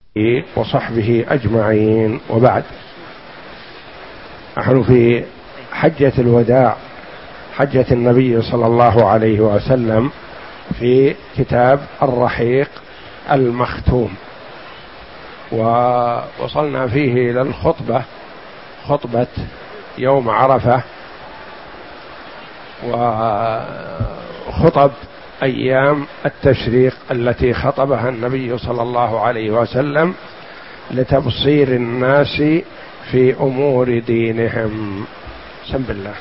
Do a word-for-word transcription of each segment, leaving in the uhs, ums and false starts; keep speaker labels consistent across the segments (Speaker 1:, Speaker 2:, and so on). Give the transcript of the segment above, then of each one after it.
Speaker 1: وصحبه أجمعين، وبعد. نحن في حجة الوداع، حجة النبي صلى الله عليه وسلم، في كتاب الرحيق المختوم، ووصلنا فيه إلى الخطبة، خطبة يوم عرفة، وخطب أيام التشريق التي خطبها النبي صلى الله عليه وسلم لتبصير الناس في أمور دينهم. بسم الله.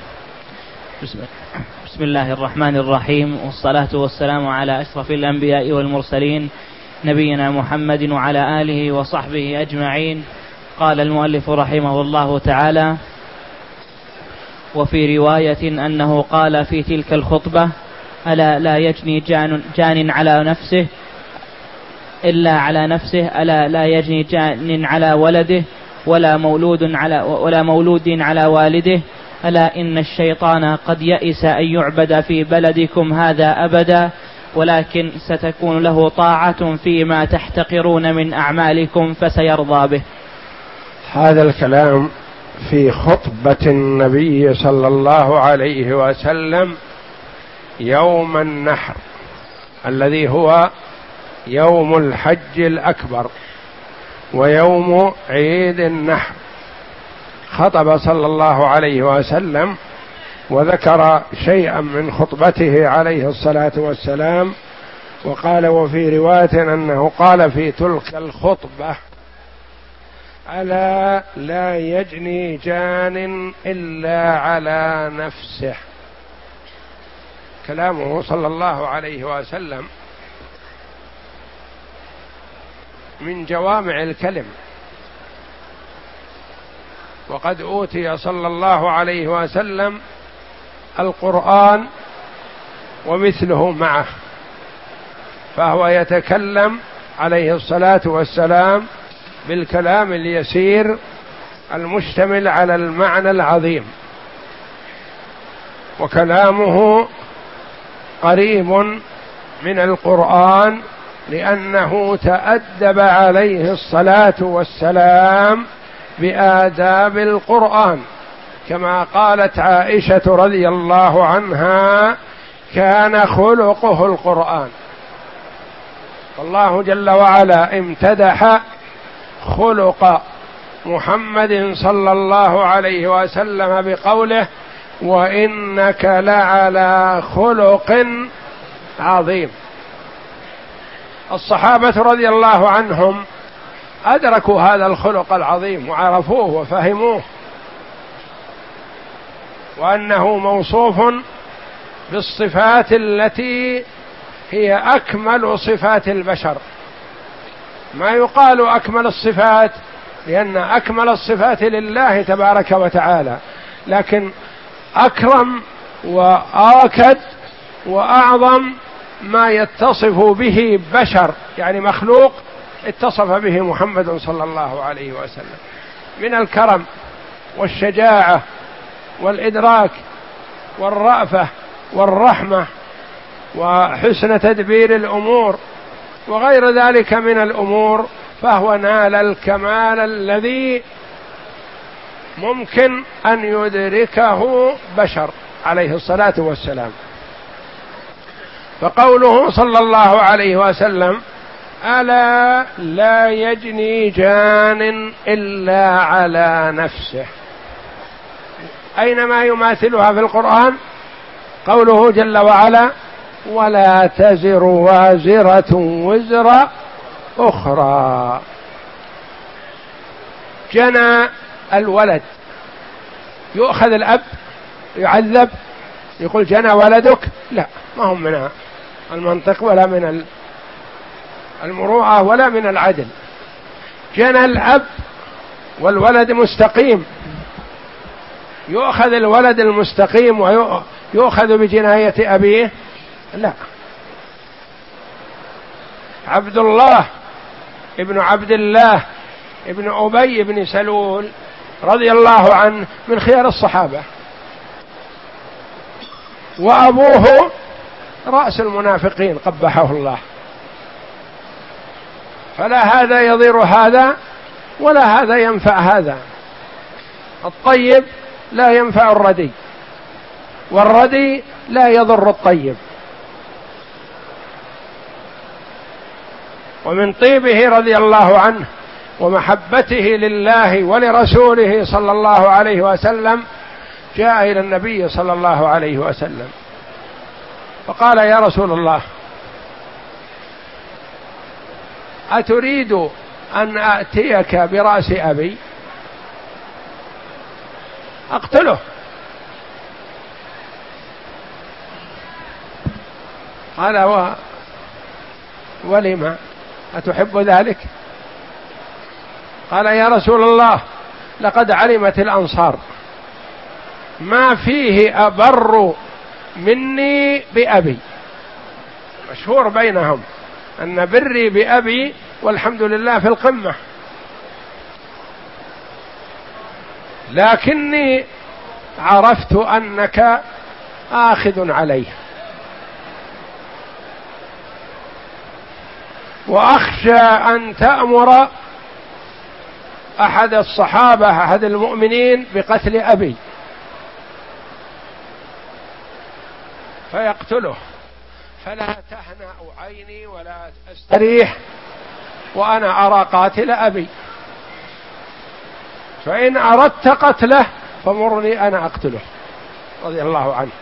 Speaker 2: بسم الله الرحمن الرحيم، والصلاة والسلام على أشرف الأنبياء والمرسلين، نبينا محمد وعلى آله وصحبه أجمعين. قال المؤلف رحمه الله تعالى: وفي رواية أنه قال في تلك الخطبة: ألا لا يجني جان, جان على نفسه إلا على نفسه، ألا لا يجني جان على ولده ولا مولود على, ولا مولود على والده، ألا إن الشيطان قد يئس أن يعبد في بلدكم هذا أبدا، ولكن ستكون له طاعة فيما تحتقرون من أعمالكم فسيرضى به.
Speaker 1: هذا الكلام في خطبة النبي صلى الله عليه وسلم يوم النحر، الذي هو يوم الحج الأكبر ويوم عيد النحر. خطب صلى الله عليه وسلم وذكر شيئا من خطبته عليه الصلاة والسلام، وقال: وفي رواية أنه قال في تلك الخطبة: ألا لا يجني جان إلا على نفسه. كلامه صلى الله عليه وسلم من جوامع الكلم، وقد أوتي صلى الله عليه وسلم القرآن ومثله معه، فهو يتكلم عليه الصلاة والسلام بالكلام اليسير المشتمل على المعنى العظيم، وكلامه قريب من القرآن لأنه تأدب عليه الصلاة والسلام بآداب القرآن، كما قالت عائشة رضي الله عنها: كان خلقه القرآن. الله جل وعلا امتدح خلق محمد صلى الله عليه وسلم بقوله: وإنك لعلى خلق عظيم. الصحابة رضي الله عنهم أدركوا هذا الخلق العظيم وعرفوه وفهموه، وأنه موصوف بالصفات التي هي أكمل صفات البشر. ما يقال أكمل الصفات لأن أكمل الصفات لله تبارك وتعالى، لكن أكرم وآكد وأعظم ما يتصف به بشر، يعني مخلوق، اتصف به محمد صلى الله عليه وسلم من الكرم والشجاعة والإدراك والرأفة والرحمة وحسن تدبير الأمور وغير ذلك من الأمور، فهو نال الكمال الذي ممكن أن يدركه بشر عليه الصلاة والسلام. فقوله صلى الله عليه وسلم: ألا لا يجني جان إلا على نفسه، أينما يماثلها في القرآن قوله جل وعلا: ولا تزر وازرة وزر أخرى. جنى الولد، يؤخذ الأب يعذب يقول جنى ولدك؟ لا، ما هم من المنطق ولا من المروءة ولا من العدل. جنى الأب والولد مستقيم، يؤخذ الولد المستقيم ويؤخذ بجناية أبيه؟ لا. عبد الله ابن عبد الله ابن أبي بن سلول رضي الله عنه من خيار الصحابة، وأبوه رأس المنافقين قبحه الله، فلا هذا يضر هذا ولا هذا ينفع هذا. الطيب لا ينفع الردي، والردي لا يضر الطيب. ومن طيبه رضي الله عنه ومحبته لله ولرسوله صلى الله عليه وسلم جاء إلى النبي صلى الله عليه وسلم فقال: يا رسول الله، أتريد أن آتيك برأس أبي أقتله؟ قال: و... ولما أتحب ذلك؟ قال: يا رسول الله، لقد علمت الأنصار ما فيه أبر مني بأبي. مشهور بينهم أن بري بأبي والحمد لله في القمة، لكني عرفت أنك آخذ عليه، وأخشى أن تأمر أحد الصحابة أحد المؤمنين بقتل أبي فيقتله، فلا تهنأ عيني ولا أستريح وأنا أرى قاتل أبي، فإن أردت قتله فمرني أنا أقتله، رضي الله عنه،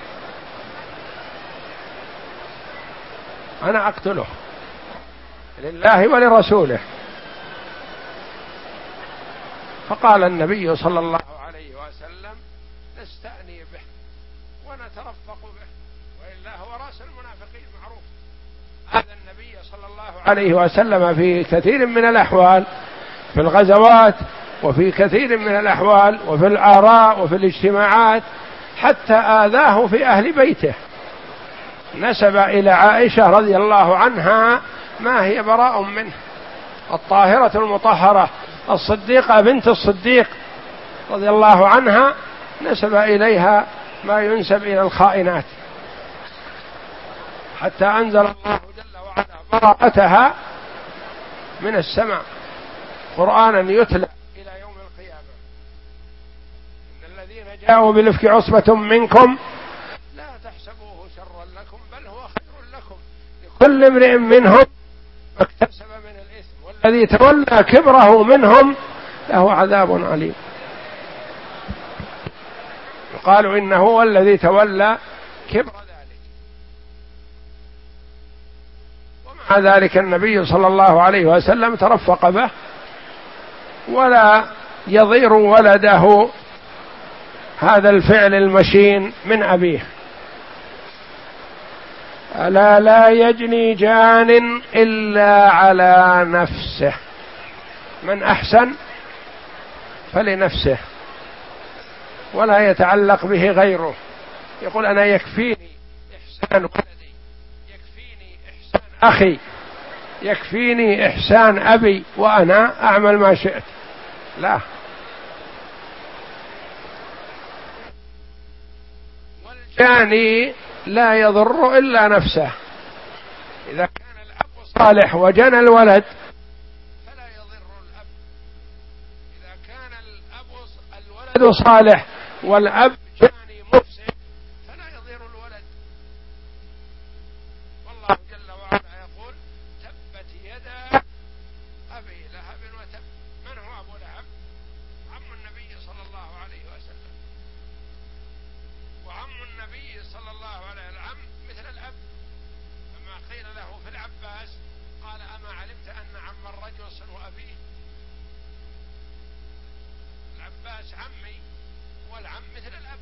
Speaker 1: أنا أقتله لله ولرسوله. فقال النبي صلى الله عليه وسلم: نستأني به ونترفق به، وإلا هو رأس المنافقين معروف. هذا النبي صلى الله عليه وسلم في كثير من الأحوال، في الغزوات وفي كثير من الأحوال وفي الآراء وفي الاجتماعات، حتى آذاه في أهل بيته، نسب إلى عائشة رضي الله عنها ما هي براء منه، الطاهرة المطهرة الصديقة بنت الصديق رضي الله عنها، نسب إليها ما ينسب إلى الخائنات، حتى أنزل الله جل وعلا براءتها من السماء قرآنا يتلى إلى يوم القيامة: إن الذين جاءوا بالإفك عصبة منكم لا تحسبوه شرا لكم بل هو خير لكم، لكل امرئ منهم ما اكتسب من الإثم، والذي تولى كبره منهم له عذاب عليم. قالوا إنه هو الذي تولى كبر ذلك. ومع ذلك النبي صلى الله عليه وسلم ترفق به ولا يضير ولده هذا الفعل المشين من أبيه. ألا لا يجني جان إلا على نفسه، من أحسن فلنفسه ولا يتعلق به غيره. يقول: أنا يكفيني إحسان ولدي، يكفيني إحسان أخي، يكفيني إحسان أبي، وأنا أعمل ما شئت. لا، والجاني لا يضر إلا نفسه. إذا كان الأب صالح وجنى الولد فلا يضر الأب، إذا كان الأب الولد صالح والأب جاني مفسد فلا يضر الولد. والله جل وعلا يقول: تبت يدا أبي لهب وتب. من هو أبو لهب؟ عم النبي صلى الله عليه وسلم، وعم النبي صلى الله عليه وسلم العم مثل الأب. فما قيل له في العباس قال: أما علمت أن عم الرجل صلو أبيه؟ العباس عمي والعم مثل الأب.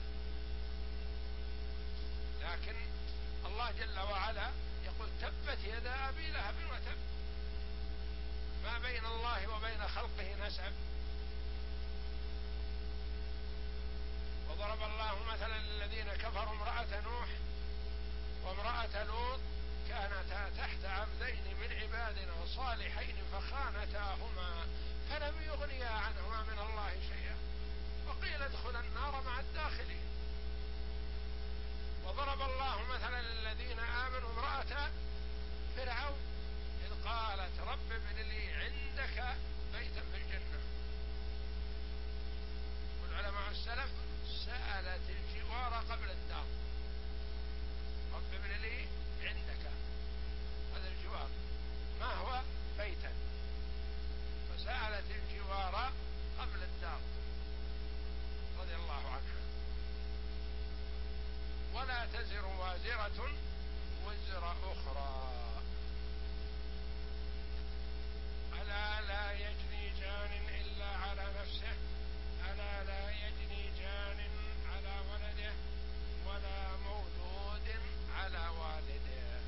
Speaker 1: لكن الله جل وعلا يقول: تبت يدا أبي لهب وتب. ما بين الله وبين خلقه نسب. وضرب الله مثلا للذين كفروا امرأة نوح وامرأة لوط كانتا تحت عبدين من عبادنا صالحين فخانتاهما فلم يغنيا عنهما من الله شيئا وقيل ادخلا النار مع الداخلين. وضرب الله مثلا للذين آمنوا امرأة فرعون إذ قالت رب ابن لي عندك بيتا في الجنة. والعلماء السلف سألت الجوار قبل الدار. رب ابن لي عندك، هذا الجوار ما هو بيتا، فسألت الجوار قبل الدار رضي الله عنها. ولا تزر وازرة وزر أخرى. ألا لا يجني جان إلا على نفسه، ألا لا يجني جان على ولده، ولا مولود على والده.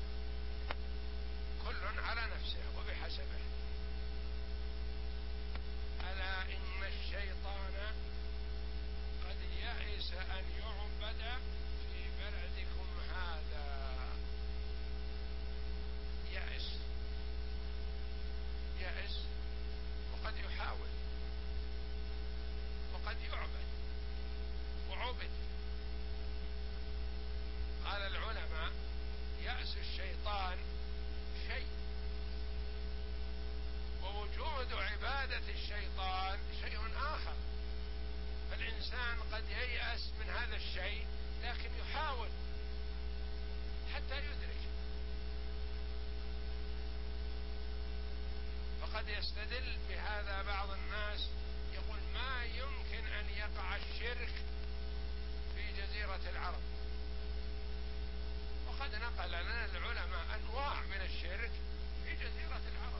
Speaker 1: كل على نفسه وبحسبه. ألا إن الشيطان قد يئس أن يعبد في بلدكم هذا. يئس يئس وقد يحاول وقد يعبد وعبد. قال العلماء يأس الشيطان شيء، ووجود عبادة الشيطان شيء آخر. فالإنسان قد ييأس من هذا الشيء لكن يحاول حتى يدرك. فقد يستدل بهذا بعض الناس يقول ما يمكن أن يقع الشرك في جزيرة العرب. وقد نقل لنا العلماء أنواع من الشرك في جزيرة العرب.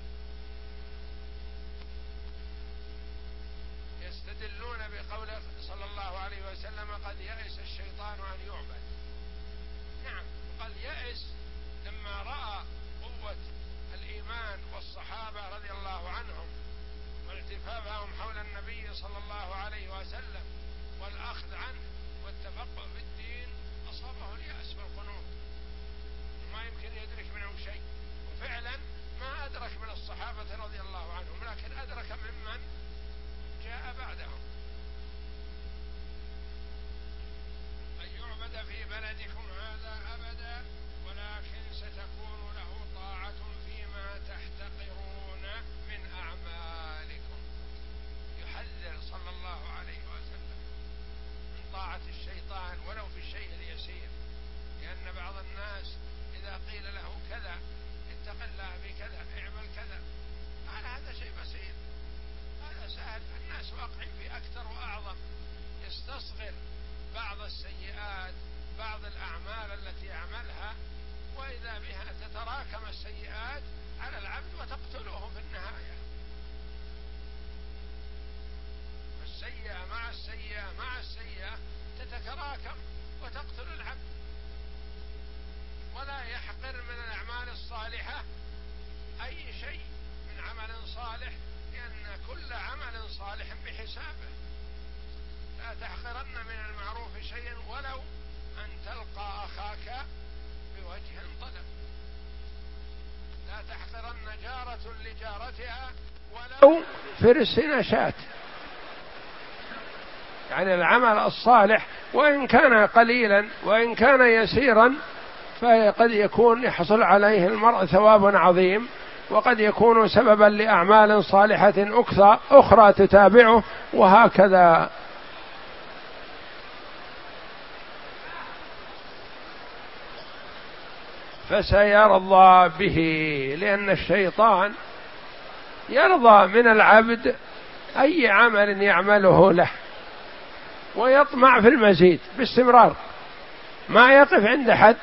Speaker 1: يستدلون بقوله صلى الله عليه وسلم قد يئس الشيطان أن يعبد. نعم، قال يئس لما رأى قوة الإيمان والصحابة رضي الله عنهم والتفافهم حول النبي صلى الله عليه وسلم والأخذ عنه والتفقه في الدين، أصابه اليأس والقنوط وما يمكن يدرك منه شيء. وفعلا ما أدرك من الصحابة رضي الله عنهم، لكن أدرك ممن جاء بعدهم. أن يعبد في بلدكم هذا أبدا، ولكن ستكون له طاعة فيما تحتقرون من أعمالكم. يحذر صلى الله عليه وسلم من طاعة الشيطان ولو في الشيء اليسير، لأن بعض الناس إذا قيل له كذا اتق الله بكذا اعمل كذا، قال هذا شيء بسيط، هذا سهل. الناس واقعين في أكثر وأعظم، يستصغر بعض السيئات بعض الأعمال التي يعملها، وإذا بها تتراكم السيئات على العبد وتقتله في النهاية. السيئة مع السيئة مع السيئة تتراكم وتقتل العبد. ولا يحقر من الأعمال الصالحة أي شيء من عمل صالح، لأن كل عمل صالح بحسابه. لا تحقرن من المعروف شيئا ولو أن تلقى أخاك بوجه طلب. لا تحقرن جارة لجارتها ولو فرس نشات. يعني العمل الصالح وإن كان قليلا وإن كان يسيرا فقد يكون يحصل عليه المرء ثواب عظيم، وقد يكون سببا لأعمال صالحة أخرى تتابعه، وهكذا. فسيرضى به، لأن الشيطان يرضى من العبد أي عمل يعمله له ويطمع في المزيد باستمرار، ما يقف عند حد.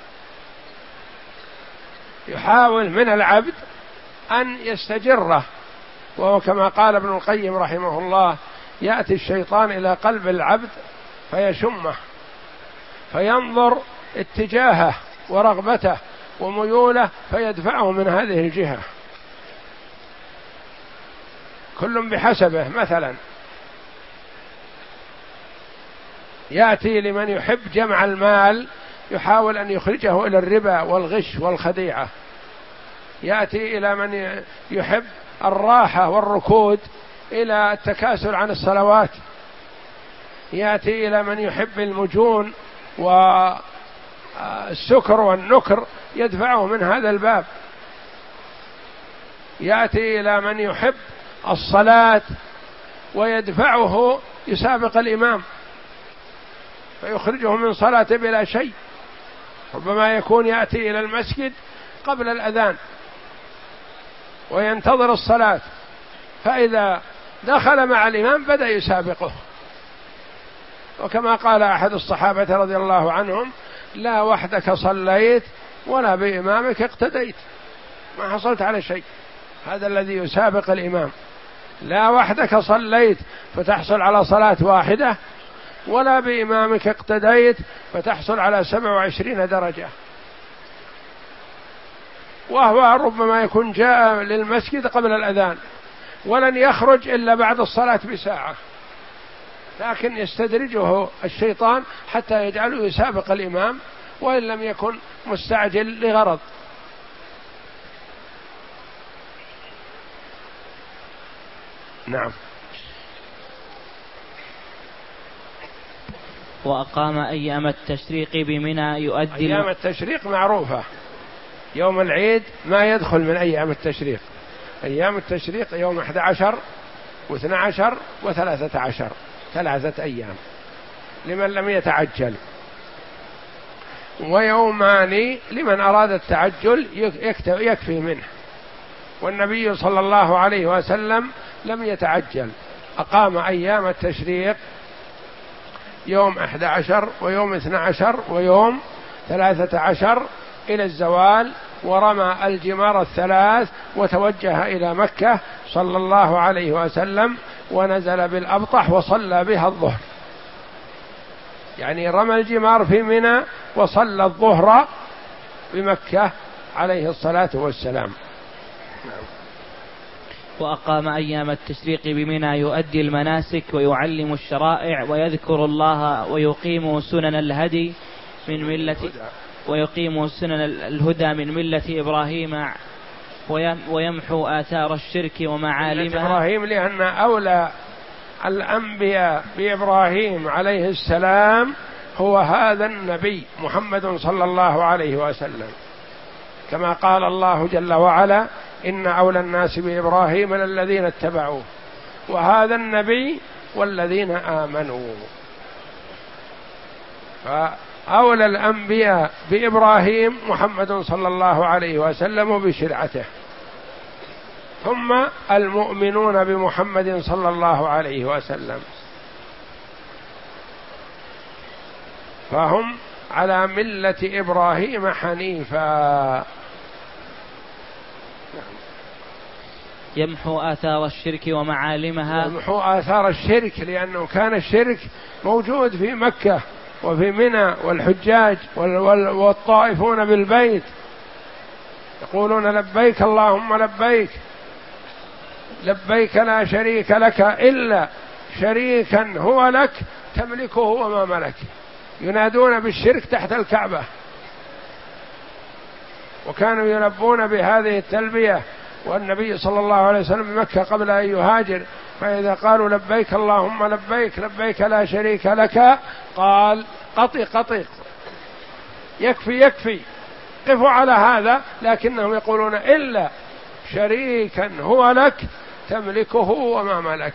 Speaker 1: يحاول من العبد أن يستجره، وهو كما قال ابن القيم رحمه الله: يأتي الشيطان إلى قلب العبد فيشمه، فينظر اتجاهه ورغبته وميوله فيدفعه من هذه الجهة، كل بحسبه. مثلا يأتي لمن يحب جمع المال يحاول أن يخرجه إلى الربا والغش والخديعة. يأتي إلى من يحب الراحة والركود إلى التكاسل عن الصلوات. يأتي إلى من يحب المجون والسكر والنكر يدفعه من هذا الباب. يأتي إلى من يحب الصلاة ويدفعه يسابق الإمام فيخرجه من صلاته بلا شيء. ربما يكون يأتي إلى المسجد قبل الأذان وينتظر الصلاة، فإذا دخل مع الإمام بدأ يسابقه. وكما قال أحد الصحابة رضي الله عنهم: لا وحدك صليت ولا بإمامك اقتديت، ما حصلت على شيء. هذا الذي يسابق الإمام، لا وحدك صليت فتحصل على صلاة واحدة، ولا بإمامك اقتديت فتحصل على سبع وعشرين درجة. وهو ربما يكون جاء للمسجد قبل الأذان ولن يخرج إلا بعد الصلاة بساعة، لكن يستدرجه الشيطان حتى يجعله يسابق الإمام وإن لم يكن مستعجل لغرض. نعم.
Speaker 2: وأقام أيام التشريق بمنى يؤدي
Speaker 1: أيام التشريق معروفة، يوم العيد ما يدخل من أيام التشريق. أيام التشريق يوم أحد عشر واثنى عشر وثلاثة عشر، ثلاثة أيام لمن لم يتعجل، ويومان لمن أراد التعجل يكفي منه. والنبي صلى الله عليه وسلم لم يتعجل، أقام أيام التشريق يوم أحد عشر ويوم اثنى عشر ويوم ثلاثة عشر إلى الزوال، ورمى الجمار الثلاث وتوجه إلى مكة صلى الله عليه وسلم، ونزل بالأبطح وصلى بها الظهر. يعني رمى الجمار في منى وصلى الظهر بمكة عليه الصلاة والسلام.
Speaker 2: وأقام أيام التشريق بمنى يؤدي المناسك ويعلم الشرائع ويذكر الله ويقيم سنن الهدي من ملة ويقيم سنن الهدى من ملة إبراهيم ويمحو آثار الشرك ومعالمها.
Speaker 1: إبراهيم لأن أولى الأنبياء بإبراهيم عليه السلام هو هذا النبي محمد صلى الله عليه وسلم، كما قال الله جل وعلا: إن أولى الناس بإبراهيم للذين اتبعوه وهذا النبي والذين آمنوا. فأولى الأنبياء بإبراهيم محمد صلى الله عليه وسلم بشرعته، ثم المؤمنون بمحمد صلى الله عليه وسلم، فهم على ملة إبراهيم حنيفا.
Speaker 2: يمحو آثار الشرك ومعالمها.
Speaker 1: يمحو آثار الشرك لأنه كان الشرك موجود في مكة وفي منى، والحجاج والطائفون بالبيت يقولون: لبيك اللهم لبيك، لبيك لا شريك لك إلا شريكا هو لك تملكه وما ملك. ينادون بالشرك تحت الكعبة، وكانوا يلبون بهذه التلبية. والنبي صلى الله عليه وسلم بمكة قبل أن يهاجر، فإذا قالوا: لبيك اللهم لبيك، لبيك لا شريك لك، قال: قطي قطي، يكفي يكفي، قفوا على هذا. لكنهم يقولون: إلا شريكا هو لك تملكه وما ملك.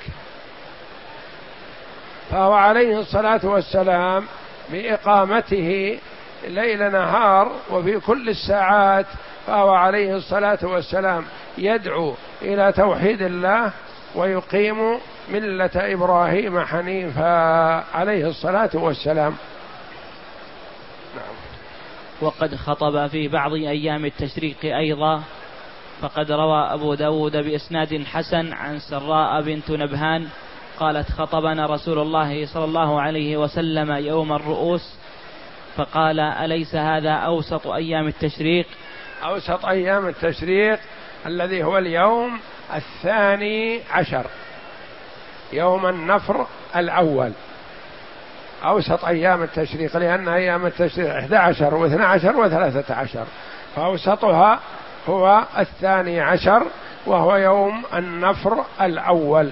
Speaker 1: فهو عليه الصلاة والسلام بإقامته ليل نهار وفي كل الساعات، فهو عليه الصلاة والسلام يدعو إلى توحيد الله ويقيم ملة إبراهيم حنيفا عليه الصلاة والسلام.
Speaker 2: نعم. وقد خطب في بعض أيام التشريق أيضا، فقد روى أبو داود بإسناد حسن عن سراء بنت نبهان قالت: خطبنا رسول الله صلى الله عليه وسلم يوم الرؤوس فقال: أليس هذا أوسط أيام التشريق؟
Speaker 1: أوسط أيام التشريق الذي هو اليوم الثاني عشر، يوم النفر الأول، أوسط أيام التشريق، لأن أيام التشريق إحدى عشر واثنى عشر وثلاثة عشر، فأوسطها هو الثاني عشر وهو يوم النفر الأول.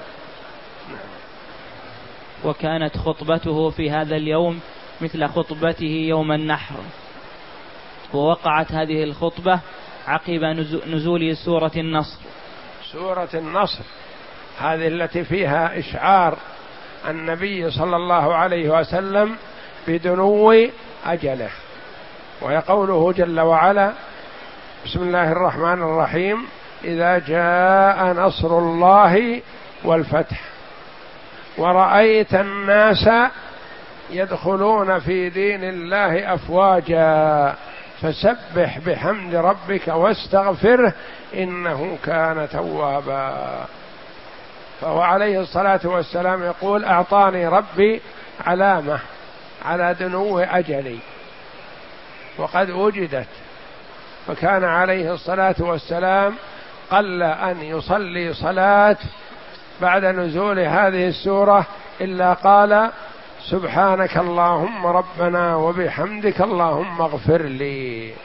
Speaker 2: وكانت خطبته في هذا اليوم مثل خطبته يوم النحر، ووقعت هذه الخطبة عقب نزول سورة النصر،
Speaker 1: سورة النصر هذه التي فيها إشعار النبي صلى الله عليه وسلم بدنو أجله، وهي قوله جل وعلا: بسم الله الرحمن الرحيم: إذا جاء نصر الله والفتح ورأيت الناس يدخلون في دين الله أفواجا فسبح بحمد ربك واستغفره إنه كان توابا. فهو عليه الصلاة والسلام يقول: أعطاني ربي علامة على دنو أجلي، وقد وجدت. فكان عليه الصلاة والسلام قل أن يصلي صلاة بعد نزول هذه السورة إلا قال: سبحانك اللهم ربنا وبحمدك اللهم اغفر لي.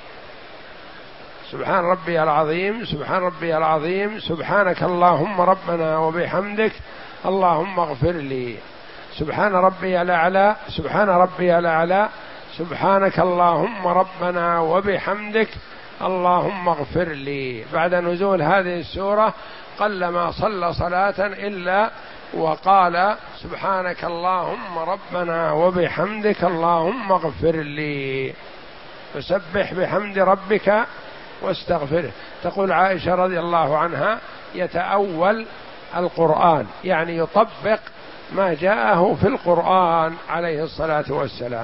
Speaker 1: سبحان ربي العظيم، سبحان ربي العظيم، سبحانك اللهم ربنا وبحمدك اللهم اغفر لي. سبحان ربي الأعلى، سبحان ربي الأعلى، سبحانك اللهم ربنا وبحمدك اللهم اغفر لي. بعد نزول هذه السورة قلما صلى صلاة إلا وقال: سبحانك اللهم ربنا وبحمدك اللهم اغفر لي. فسبح بحمد ربك واستغفره. تقول عائشة رضي الله عنها: يتأول القرآن، يعني يطبق ما جاءه في القرآن عليه الصلاة والسلام.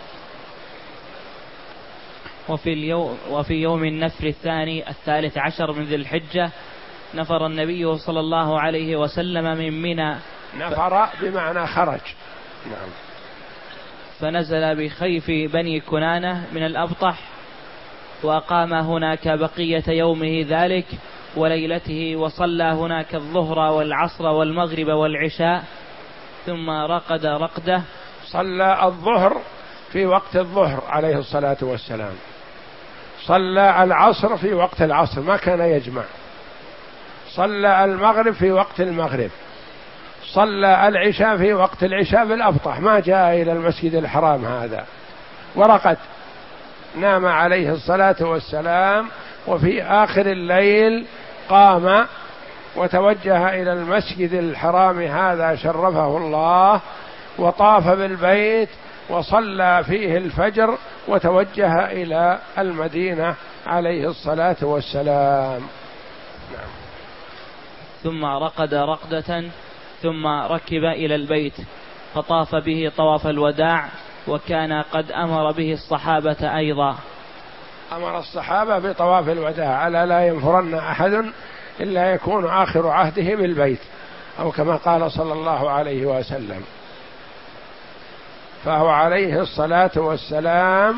Speaker 2: وفي اليوم وفي يوم النفر الثاني الثالث عشر من ذي الحجة نفر النبي صلى الله عليه وسلم من منى.
Speaker 1: نفر بمعنى خرج. نعم.
Speaker 2: فنزل بخيف بني كنانة من الأبطح، وأقام هناك بقية يومه ذلك وليلته، وصلى هناك الظهر والعصر والمغرب والعشاء، ثم رقد رقده.
Speaker 1: صلى الظهر في وقت الظهر عليه الصلاة والسلام، صلى العصر في وقت العصر ما كان يجمع، صلى المغرب في وقت المغرب، صلى العشاء في وقت العشاء بالأبطح، ما جاء إلى المسجد الحرام هذا، ورقد، نام عليه الصلاة والسلام. وفي آخر الليل قام وتوجه إلى المسجد الحرام هذا شرفه الله، وطاف بالبيت وصلى فيه الفجر، وتوجه إلى المدينة عليه الصلاة والسلام. نعم.
Speaker 2: ثم رقد رقدة، ثم ركب إلى البيت فطاف به طواف الوداع، وكان قد أمر به الصحابة أيضا.
Speaker 1: أمر الصحابة بطواف الوداع: ألا لا ينفرن أحد إلا يكون آخر عهده بالبيت، أو كما قال صلى الله عليه وسلم. فهو عليه الصلاة والسلام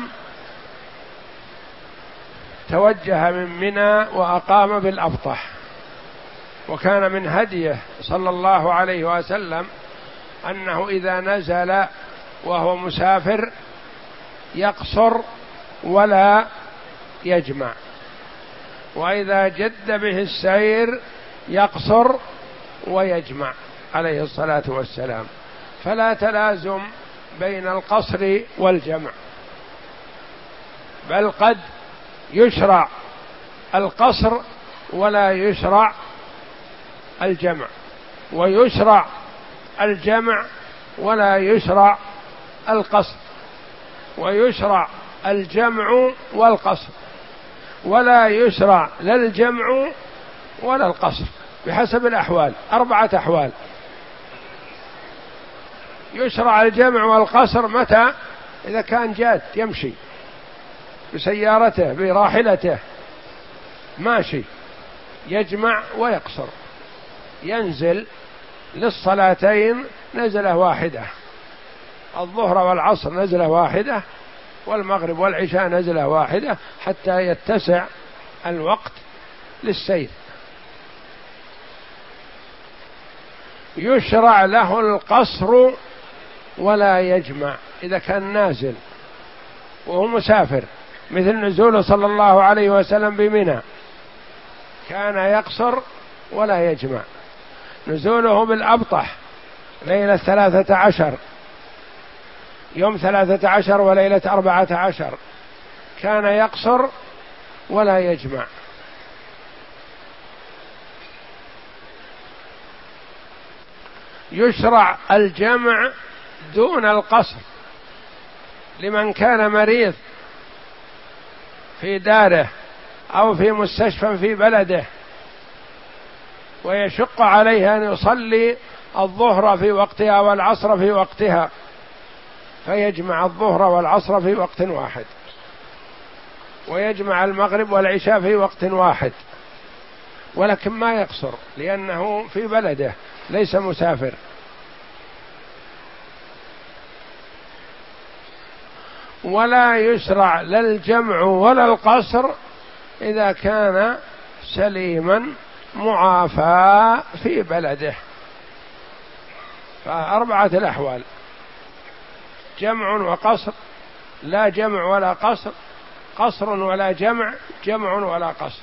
Speaker 1: توجه من منى وأقام بالأبطح. وكان من هديه صلى الله عليه وسلم أنه إذا نزل وهو مسافر يقصر ولا يجمع، وإذا جد به السير يقصر ويجمع عليه الصلاة والسلام. فلا تلازم بين القصر والجمع، بل قد يشرع القصر ولا يشرع الجمع، ويشرع الجمع ولا يشرع القصر، ويشرع الجمع والقصر، ولا يشرع لا الجمع ولا القصر، بحسب الأحوال، أربعة أحوال. يشرع الجمع والقصر متى؟ إذا كان جاد يمشي بسيارته براحلته ماشي، يجمع ويقصر، ينزل للصلاتين نزلة واحدة، الظهر والعصر نزلة واحدة، والمغرب والعشاء نزلة واحدة، حتى يتسع الوقت للسير. يشرع له القصر ولا يجمع إذا كان نازل وهو مسافر، مثل نزوله صلى الله عليه وسلم بمنى كان يقصر ولا يجمع. نزوله بالأبطح ليلة ثلاثة عشر، يوم ثلاثة عشر وليلة أربعة عشر، كان يقصر ولا يجمع. يشرع الجمع دون القصر لمن كان مريض في داره أو في مستشفى في بلده ويشق عليه أن يصلي الظهر في وقتها والعصر في وقتها، فيجمع الظهر والعصر في وقت واحد، ويجمع المغرب والعشاء في وقت واحد، ولكن ما يقصر لأنه في بلده ليس مسافر. ولا يشرع لا الجمع ولا القصر إذا كان سليما معافى في بلده. فأربعة الأحوال: جمع وقصر، لا جمع ولا قصر، قصر ولا جمع، جمع ولا قصر.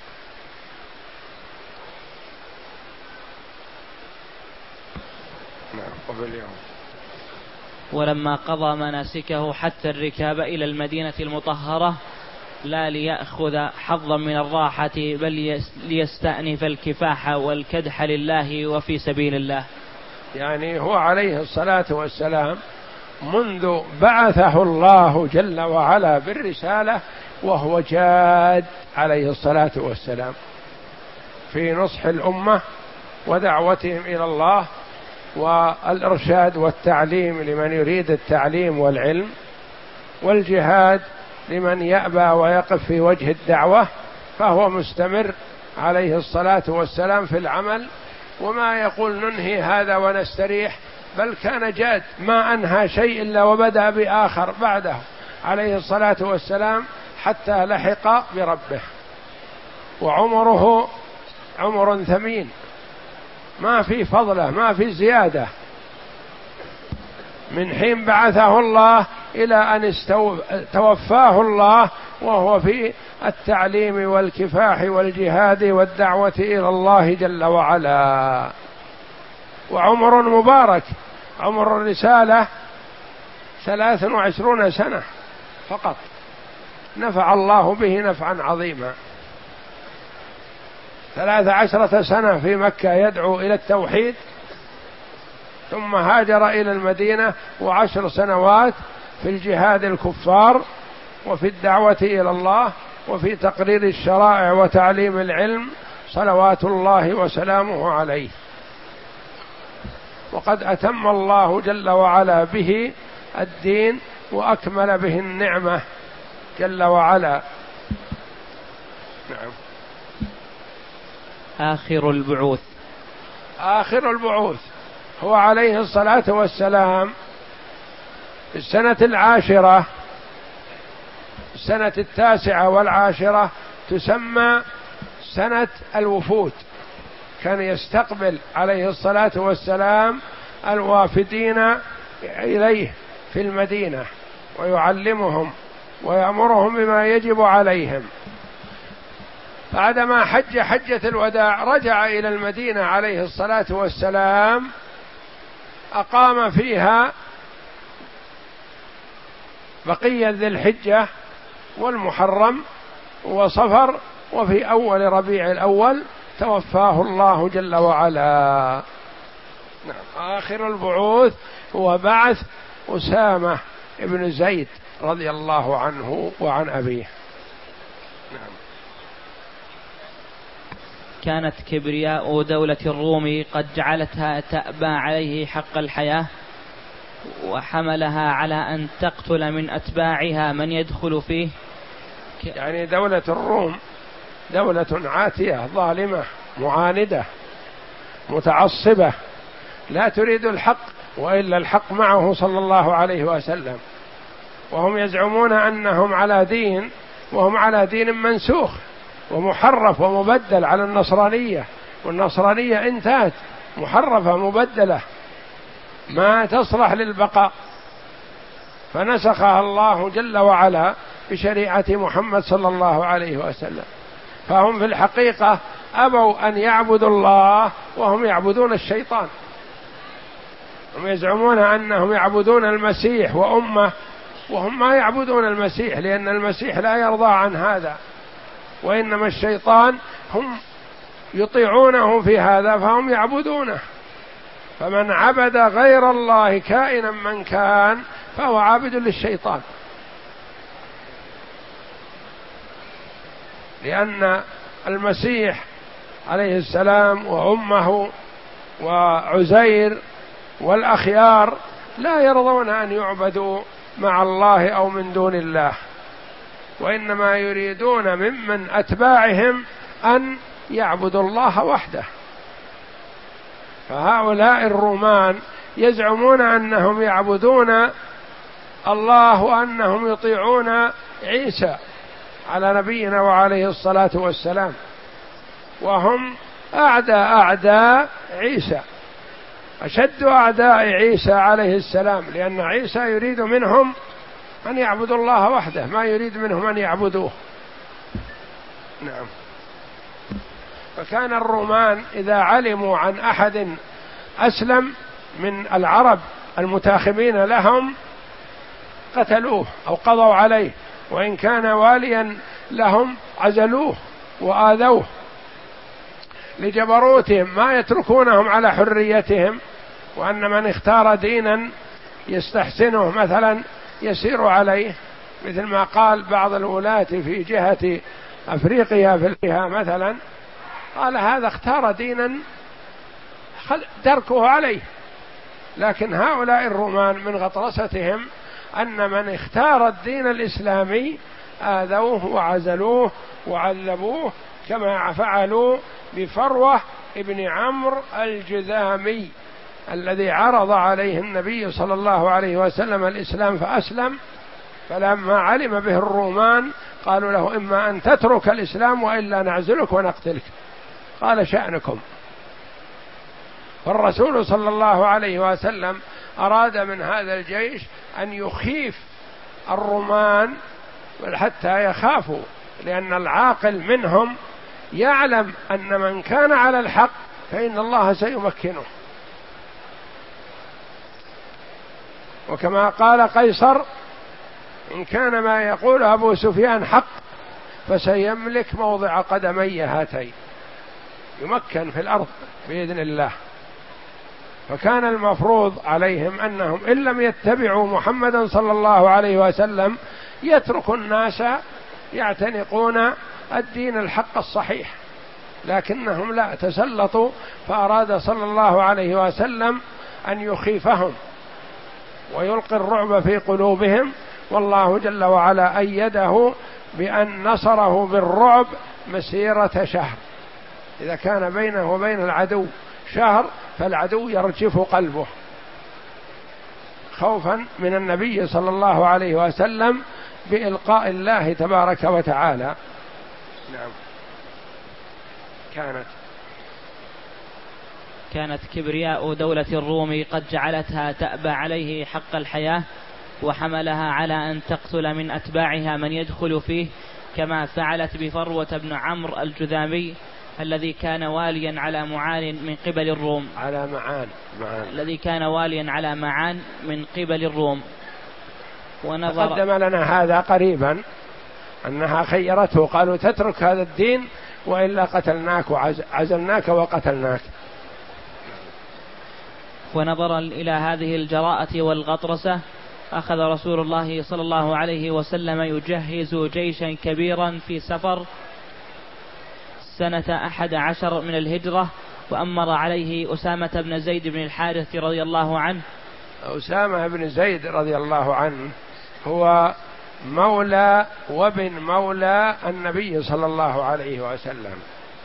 Speaker 2: ولما قضى مناسكه حتى الركاب إلى المدينة المطهرة لا ليأخذ حظا من الراحة بل ليستأنف الكفاح والكدح لله وفي سبيل الله.
Speaker 1: يعني هو عليه الصلاة والسلام منذ بعثه الله جل وعلا بالرسالة وهو جاد عليه الصلاة والسلام في نصح الأمة ودعوتهم إلى الله والإرشاد والتعليم لمن يريد التعليم والعلم، والجهاد لمن يأبى ويقف في وجه الدعوة، فهو مستمر عليه الصلاة والسلام في العمل، وما يقول ننهي هذا ونستريح، بل كان جاد ما أنهى شيء إلا وبدأ بآخر بعده عليه الصلاة والسلام حتى لحق بربه. وعمره عمر ثمين، ما في فضله، ما في زيادة، من حين بعثه الله إلى أن توفاه الله وهو في التعليم والكفاح والجهاد والدعوة إلى الله جل وعلا. وعمر مبارك، عمر الرسالة ثلاث وعشرون سنة فقط، نفع الله به نفعا عظيما. ثلاث عشرة سنة في مكة يدعو إلى التوحيد، ثم هاجر إلى المدينة، وعشر سنوات في الجهاد الكفار وفي الدعوة إلى الله وفي تقرير الشرائع وتعليم العلم صلوات الله وسلامه عليه. وقد أتم الله جل وعلا به الدين وأكمل به النعمة جل وعلا. نعم.
Speaker 2: آخر البعوث
Speaker 1: آخر البعوث هو عليه الصلاة والسلام في السنة العاشرة، السنة التاسعة والعاشرة تسمى سنة الوفود، كان يستقبل عليه الصلاة والسلام الوافدين إليه في المدينة ويعلمهم ويأمرهم بما يجب عليهم. بعدما حج حجة الوداع رجع إلى المدينة عليه الصلاة والسلام، أقام فيها بقية ذي الحجة والمحرم وصفر، وفي أول ربيع الأول توفاه الله جل وعلا. نعم. آخر البعوث هو بعث أسامة ابن زيد رضي الله عنه وعن أبيه. نعم.
Speaker 2: كانت كبرياء دولة الروم قد جعلتها تأبى عليه حق الحياة، وحملها على أن تقتل من أتباعها من يدخل فيه.
Speaker 1: يعني دولة الروم دولة عاتية ظالمة معاندة متعصبة لا تريد الحق، وإلا الحق معه صلى الله عليه وسلم، وهم يزعمون أنهم على دين وهم على دين منسوخ ومحرف ومبدل على النصرانية، والنصرانية انتهت محرفة مبدلة ما تصلح للبقاء، فنسخها الله جل وعلا بشريعة محمد صلى الله عليه وسلم. فهم في الحقيقة أبوا أن يعبدوا الله وهم يعبدون الشيطان. هم يزعمون أنهم يعبدون المسيح وأمه، وهم ما يعبدون المسيح، لأن المسيح لا يرضى عن هذا، وإنما الشيطان هم يطيعونه في هذا فهم يعبدونه. فمن عبد غير الله كائنا من كان فهو عابد للشيطان، لأن المسيح عليه السلام وأمه وعزير والأخيار لا يرضون أن يعبدوا مع الله أو من دون الله، وإنما يريدون ممن أتباعهم أن يعبدوا الله وحده. فهؤلاء الرومان يزعمون أنهم يعبدون الله وأنهم يطيعون عيسى على نبينا وعليه الصلاة والسلام، وهم أعداء أعداء عيسى، أشد أعداء عيسى عليه السلام، لأن عيسى يريد منهم أن يعبدوا الله وحده، ما يريد منهم أن يعبدوه. نعم. فكان الرومان إذا علموا عن أحد أسلم من العرب المتاخمين لهم قتلوه أو قضوا عليه، وإن كان واليا لهم عزلوه وآذوه لجبروتهم، ما يتركونهم على حريتهم، وأن من اختار دينا يستحسنه مثلا يسير عليه، مثل ما قال بعض الولاة في جهة أفريقيا في الجهة مثلا، قال هذا اختار دينا تركه عليه. لكن هؤلاء الرومان من غطرستهم أن من اختار الدين الإسلامي آذوه وعزلوه وعذبوه، كما فعلوا بفروة ابن عمرو الجذامي الذي عرض عليه النبي صلى الله عليه وسلم الإسلام فأسلم، فلما علم به الرومان قالوا له إما أن تترك الإسلام وإلا نعزلك ونقتلك، قال شأنكم. فالرسول صلى الله عليه وسلم أراد من هذا الجيش أن يخيف الرومان حتى يخافوا، لأن العاقل منهم يعلم أن من كان على الحق فإن الله سيمكنه. وكما قال قيصر إن كان ما يقول أبو سفيان حق فسيملك موضع قدمي هاتين، يمكن في الأرض بإذن الله. فكان المفروض عليهم أنهم إن لم يتبعوا محمدا صلى الله عليه وسلم يتركوا الناس يعتنقون الدين الحق الصحيح، لكنهم لا، تسلطوا، فأراد صلى الله عليه وسلم أن يخيفهم ويلقي الرعب في قلوبهم، والله جل وعلا أيده بأن نصره بالرعب مسيرة شهر. إذا كان بينه وبين العدو شهر فالعدو يرجف قلبه خوفا من النبي صلى الله عليه وسلم بإلقاء الله تبارك وتعالى. نعم. كانت
Speaker 2: كانت كبرياء دولة الروم قد جعلتها تأبى عليه حق الحياة، وحملها على أن تقتل من أتباعها من يدخل فيه، كما فعلت بفروة بن عمرو الجذامي الذي كان واليا على معان من قبل الروم
Speaker 1: على معان, معان.
Speaker 2: الذي كان واليا على معان من قبل الروم.
Speaker 1: ونظر تقدم لنا هذا قريبا أنها خيرته، قالوا تترك هذا الدين وإلا قتلناك وعزلناك وقتلناك.
Speaker 2: ونظرا إلى هذه الجراءة والغطرسة أخذ رسول الله صلى الله عليه وسلم يجهز جيشا كبيرا في سفر سنة أحد عشر من الهجرة، وأمر عليه أسامة بن زيد بن الحارث رضي الله عنه.
Speaker 1: أسامة بن زيد رضي الله عنه هو مولى وابن مولى النبي صلى الله عليه وسلم.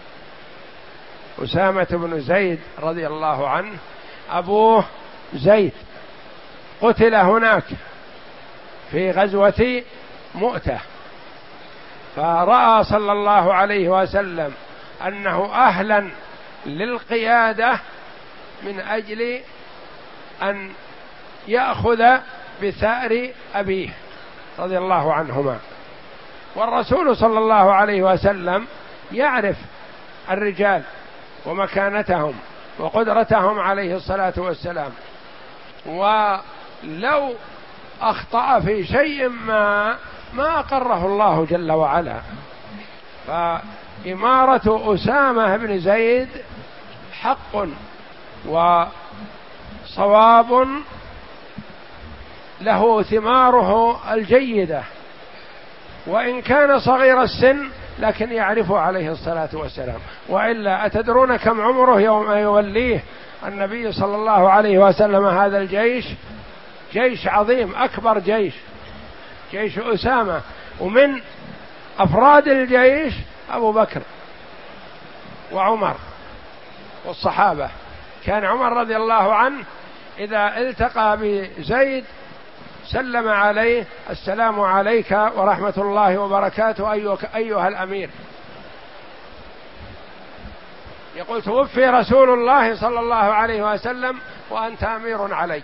Speaker 1: أسامة بن زيد رضي الله عنه أبوه زيد قتل هناك في غزوة مؤتة، فرأى صلى الله عليه وسلم أنه أهلا للقيادة من أجل أن يأخذ بثأر أبيه رضي الله عنهما. والرسول صلى الله عليه وسلم يعرف الرجال ومكانتهم وقدرتهم عليه الصلاة والسلام، ولو أخطأ في شيء ما ما أقره الله جل وعلا. فإمارة أسامة بن زيد حق صواب له ثماره الجيدة، وإن كان صغير السن لكن يعرفه عليه الصلاة والسلام. وإلا أتدرون كم عمره يوم يوليه النبي صلى الله عليه وسلم هذا الجيش؟ جيش عظيم، أكبر جيش، جيش أسامة، ومن أفراد الجيش أبو بكر وعمر والصحابة. كان عمر رضي الله عنه إذا التقى بزيد سلم عليه: السلام عليك ورحمة الله وبركاته أيها الأمير. يقول: توفي رسول الله صلى الله عليه وسلم وأنت أمير علي.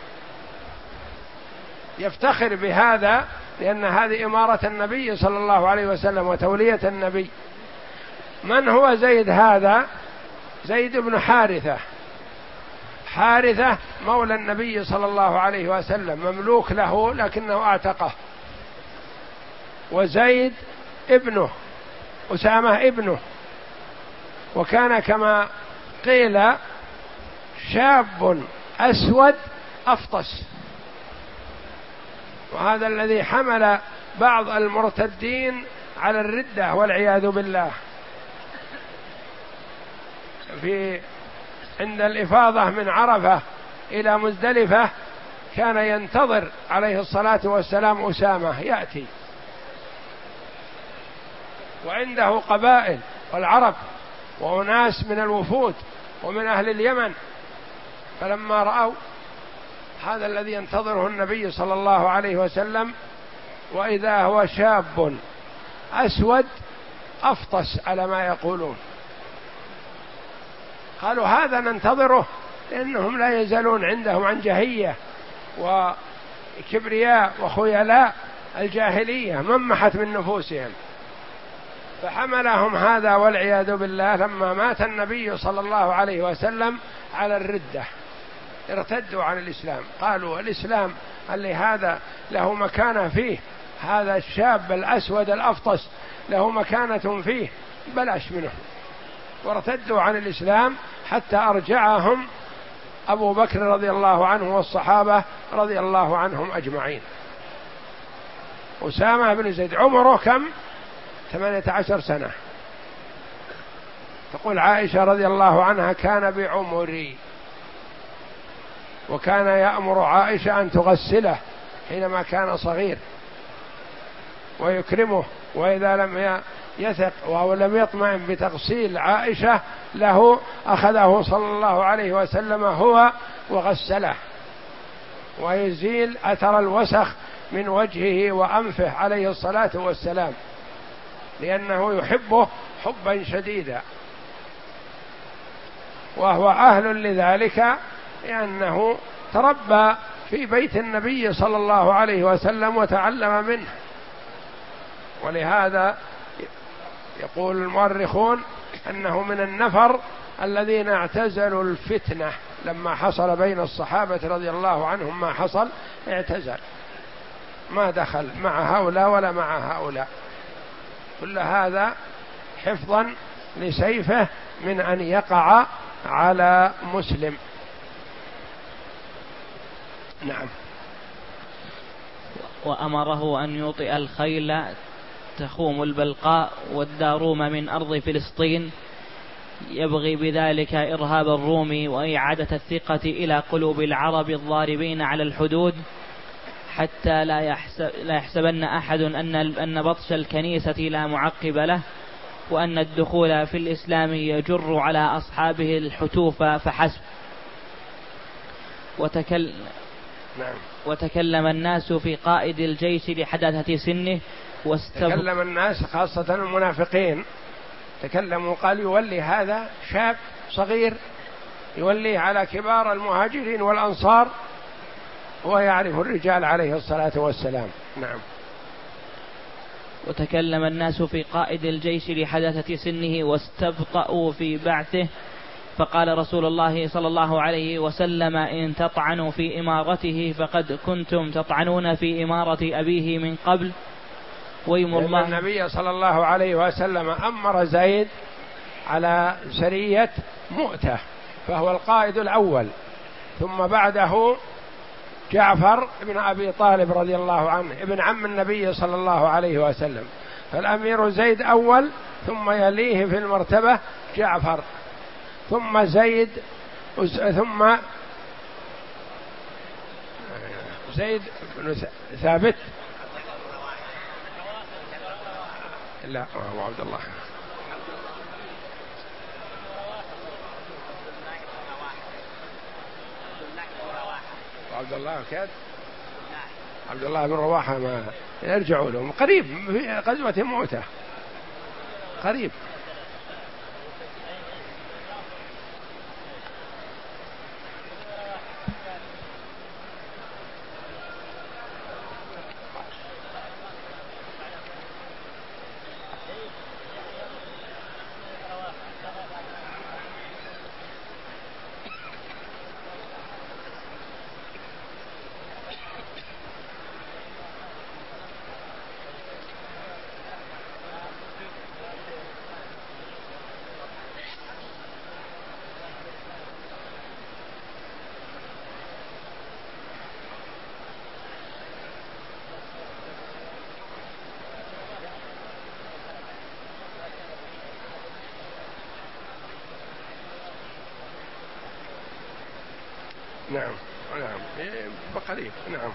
Speaker 1: يفتخر بهذا لأن هذه إمارة النبي صلى الله عليه وسلم وتولية النبي. من هو زيد هذا؟ زيد بن حارثة. حارثة مولى النبي صلى الله عليه وسلم، مملوك له لكنه اعتقه. وزيد ابنه، أسامة ابنه، وكان كما قيل شاب أسود أفطس، وهذا الذي حمل بعض المرتدين على الردة والعياذ بالله. في عند الإفاضة من عرفة إلى مزدلفة كان ينتظر عليه الصلاة والسلام أسامة يأتي، وعنده قبائل والعرب وأناس من الوفود ومن أهل اليمن، فلما رأوا هذا الذي ينتظره النبي صلى الله عليه وسلم وإذا هو شاب أسود أفطس على ما يقولون، قالوا: هذا ننتظره، لأنهم لا يزالون عندهم عن جهية وكبرياء وخيلاء الجاهلية ممحت من نفوسهم. فحملهم هذا والعياذ بالله لما مات النبي صلى الله عليه وسلم على الردة، ارتدوا عن الإسلام. قالوا: الإسلام اللي هذا له مكانة فيه، هذا الشاب الأسود الأفطس له مكانة فيه، بلاش منه. وارتدوا عن الإسلام حتى أرجعهم أبو بكر رضي الله عنه والصحابة رضي الله عنهم أجمعين. أسامة بن زيد عمره كم؟ ثمانية عشر سنة. تقول عائشة رضي الله عنها: كان بعمري، وكان يأمر عائشة أن تغسله حينما كان صغير ويكرمه، وإذا لم يثق أو لم يطمئن بتغسيل عائشة له أخذه صلى الله عليه وسلم هو وغسله، ويزيل أثر الوسخ من وجهه وأنفه عليه الصلاة والسلام، لأنه يحبه حبا شديدا، وهو أهل لذلك لأنه تربى في بيت النبي صلى الله عليه وسلم وتعلم منه. ولهذا يقول المؤرخون أنه من النفر الذين اعتزلوا الفتنة لما حصل بين الصحابة رضي الله عنهم، ما حصل اعتزل، ما دخل مع هؤلاء ولا مع هؤلاء، كل هذا حفظا لسيفه من أن يقع على مسلم. نعم.
Speaker 2: وأمره أن يوطئ الخيل تخوم البلقاء والداروم من أرض فلسطين، يبغي بذلك إرهاب الروم وإعادة الثقة إلى قلوب العرب الضاربين على الحدود، حتى لا يحسب لا يحسبن أحد أن أن بطش الكنيسة لا معقب له، وأن الدخول في الإسلام يجر على أصحابه الحتوف فحسب. وتكلم
Speaker 1: نعم.
Speaker 2: وتكلم الناس في قائد الجيش لحداثة سنه واستب...
Speaker 1: تكلم الناس خاصة المنافقين، تكلموا قال: يولي هذا شاب صغير يوليه على كبار المهاجرين والأنصار ويعرف الرجال عليه الصلاة والسلام. نعم.
Speaker 2: وتكلم الناس في قائد الجيش لحداثة سنه واستبطأوا في بعثه، فقال رسول الله صلى الله عليه وسلم: إن تطعنوا في إمارته فقد كنتم تطعنون في إمارة أبيه من قبل، ويم الله.
Speaker 1: النبي صلى الله عليه وسلم أمر زيد على سرية مؤتة، فهو القائد الأول ثم بعده جعفر بن أبي طالب رضي الله عنه ابن عم النبي صلى الله عليه وسلم، فالأمير زيد أول، ثم يليه في المرتبة جعفر، ثم زيد، ثم زيد بن ثابت، لا هو عبد الله، عبد الله كاد عبد الله بن رواحة، ما يرجعوا لهم قريب في غزوة موته قريب. نعم نعم بقريب نعم.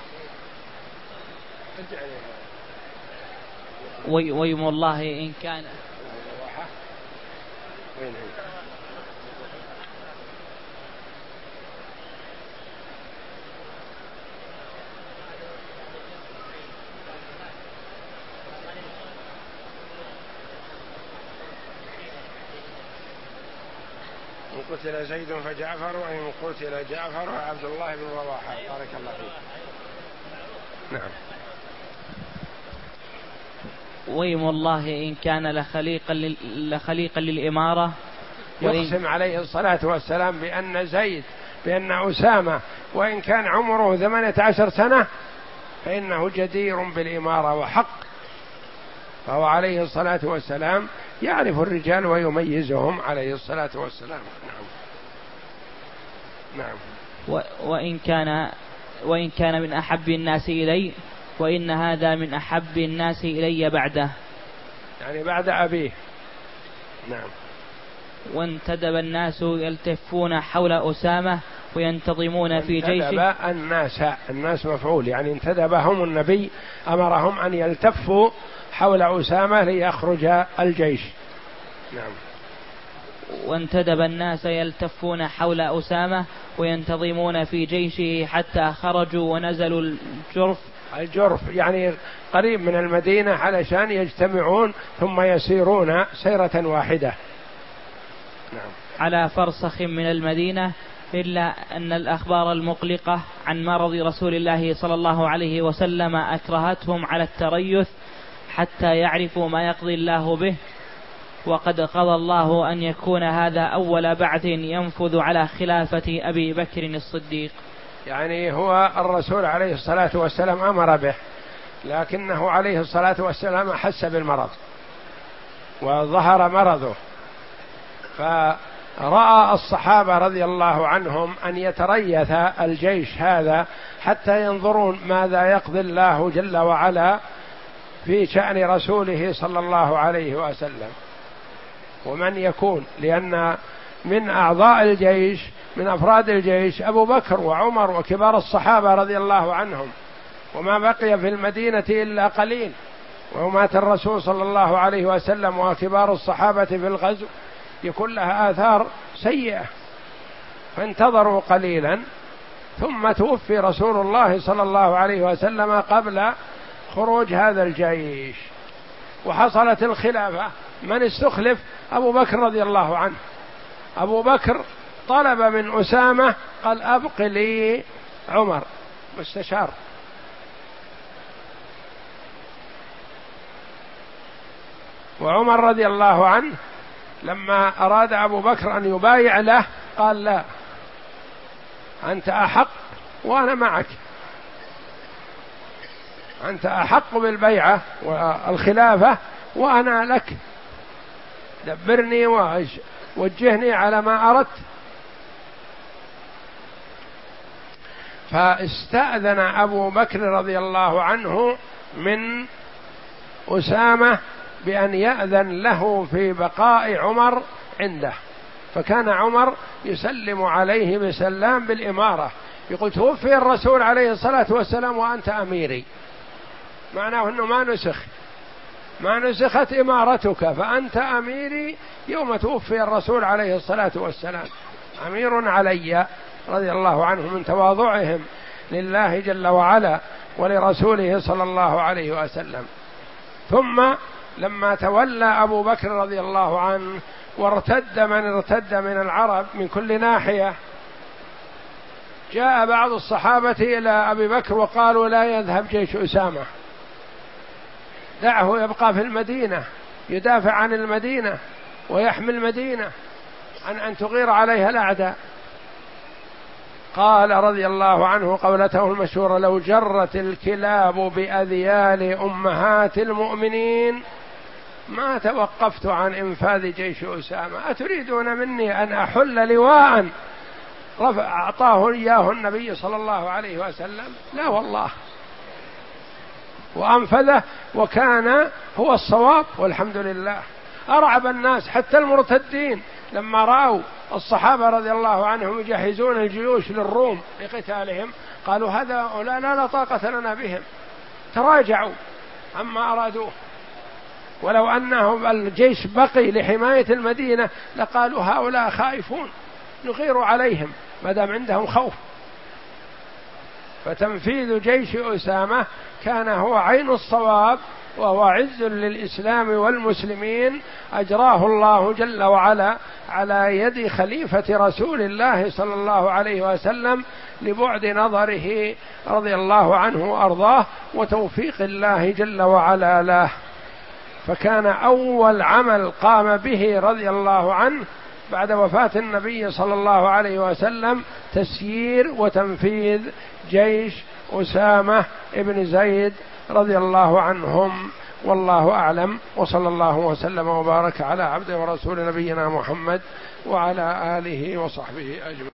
Speaker 2: ويم الله إن كان
Speaker 1: وين إن قتل زيد فجعفر، وإن قتل جعفر وعبد الله بن رواحة. بارك الله فيك. نعم.
Speaker 2: ويم الله إن كان لخليقا لخليقا للإمارة.
Speaker 1: يقسم عليه الصلاة والسلام بأن زيد بأن أسامة وإن كان عمره ثمانية عشر سنة فإنه جدير بالإمارة وحق، فهو عليه الصلاة والسلام يعرف الرجال ويميزهم عليه الصلاة والسلام. نعم نعم.
Speaker 2: وإن كان وإن كان من أحب الناس إلي، وإن هذا من أحب الناس إلي بعده،
Speaker 1: يعني بعد أبيه. نعم.
Speaker 2: وانتدب الناس يلتفون حول أسامة وينتظمون في جيشه.
Speaker 1: انتدب الناس، الناس مفعول، يعني انتدبهم النبي، أمرهم أن يلتفوا حول أسامة ليخرج الجيش. نعم.
Speaker 2: وانتدب الناس يلتفون حول أسامة وينتظمون في جيشه حتى خرجوا ونزلوا الجرف.
Speaker 1: الجرف يعني قريب من المدينة علشان يجتمعون ثم يسيرون سيرة واحدة. نعم.
Speaker 2: على فرسخ من المدينة، إلا أن الأخبار المقلقة عن مرض رسول الله صلى الله عليه وسلم أكرهتهم على التريث حتى يعرفوا ما يقضي الله به، وقد قضى الله أن يكون هذا أول بعث ينفذ على خلافة أبي بكر الصديق.
Speaker 1: يعني هو الرسول عليه الصلاة والسلام أمر به، لكنه عليه الصلاة والسلام أحس بالمرض وظهر مرضه، فرأى الصحابة رضي الله عنهم أن يتريث الجيش هذا حتى ينظرون ماذا يقضي الله جل وعلا في شأن رسوله صلى الله عليه وسلم ومن يكون، لأن من أعضاء الجيش من أفراد الجيش أبو بكر وعمر وكبار الصحابة رضي الله عنهم، وما بقي في المدينة إلا قليل، ومات الرسول صلى الله عليه وسلم وكبار الصحابة في الغزو يكون لها آثار سيئة، فانتظروا قليلا ثم توفي رسول الله صلى الله عليه وسلم قبل خروج هذا الجيش، وحصلت الخلافة. من استخلف؟ أبو بكر رضي الله عنه. أبو بكر طلب من أسامة قال أبق لي عمر مستشار، وعمر رضي الله عنه لما أراد أبو بكر أن يبايع له قال لا، أنت أحق وأنا معك، أنت أحق بالبيعة والخلافة وأنا لك، دبرني ووجهني على ما أردت. فاستأذن أبو بكر رضي الله عنه من أسامة بأن يأذن له في بقاء عمر عنده، فكان عمر يسلم عليه بسلام بالإمارة، يقول توفي الرسول عليه الصلاة والسلام وأنت أميري، معناه أنه ما نسخ ما نسخت إمارتك، فأنت أميري يوم توفي الرسول عليه الصلاة والسلام، أمير علي، رضي الله عنه من تواضعهم لله جل وعلا ولرسوله صلى الله عليه وسلم. ثم لما تولى أبو بكر رضي الله عنه وارتد من ارتد من العرب من كل ناحية، جاء بعض الصحابة إلى أبي بكر وقالوا لا يذهب جيش أسامة، دعه يبقى في المدينة يدافع عن المدينة ويحمي المدينة عن أن تغير عليها الأعداء. قال رضي الله عنه قولته المشهورة: لو جرت الكلاب بأذيال أمهات المؤمنين ما توقفت عن إنفاذ جيش أسامة. أتريدون مني أن أحل لواء رفع أعطاه إياه النبي صلى الله عليه وسلم؟ لا والله، وأنفذه وكان هو الصواب والحمد لله. أرعب الناس حتى المرتدين لما رأوا الصحابة رضي الله عنهم يجهزون الجيوش للروم لقتالهم، قالوا هذا لا لا طاقة لنا بهم، تراجعوا عما أرادوه. ولو أنهم الجيش بقي لحماية المدينة لقالوا هؤلاء خائفون نغير عليهم ما دام عندهم خوف. فتنفيذ جيش أسامة كان هو عين الصواب، وهو عز للإسلام والمسلمين أجراه الله جل وعلا على يد خليفة رسول الله صلى الله عليه وسلم لبعد نظره رضي الله عنه وأرضاه وتوفيق الله جل وعلا له. فكان أول عمل قام به رضي الله عنه بعد وفاة النبي صلى الله عليه وسلم تسيير وتنفيذ جيش أسامة ابن زيد رضي الله عنهم، والله أعلم. وصلى الله وسلم وبارك على عبده ورسول نبينا محمد وعلى آله وصحبه أجمعين.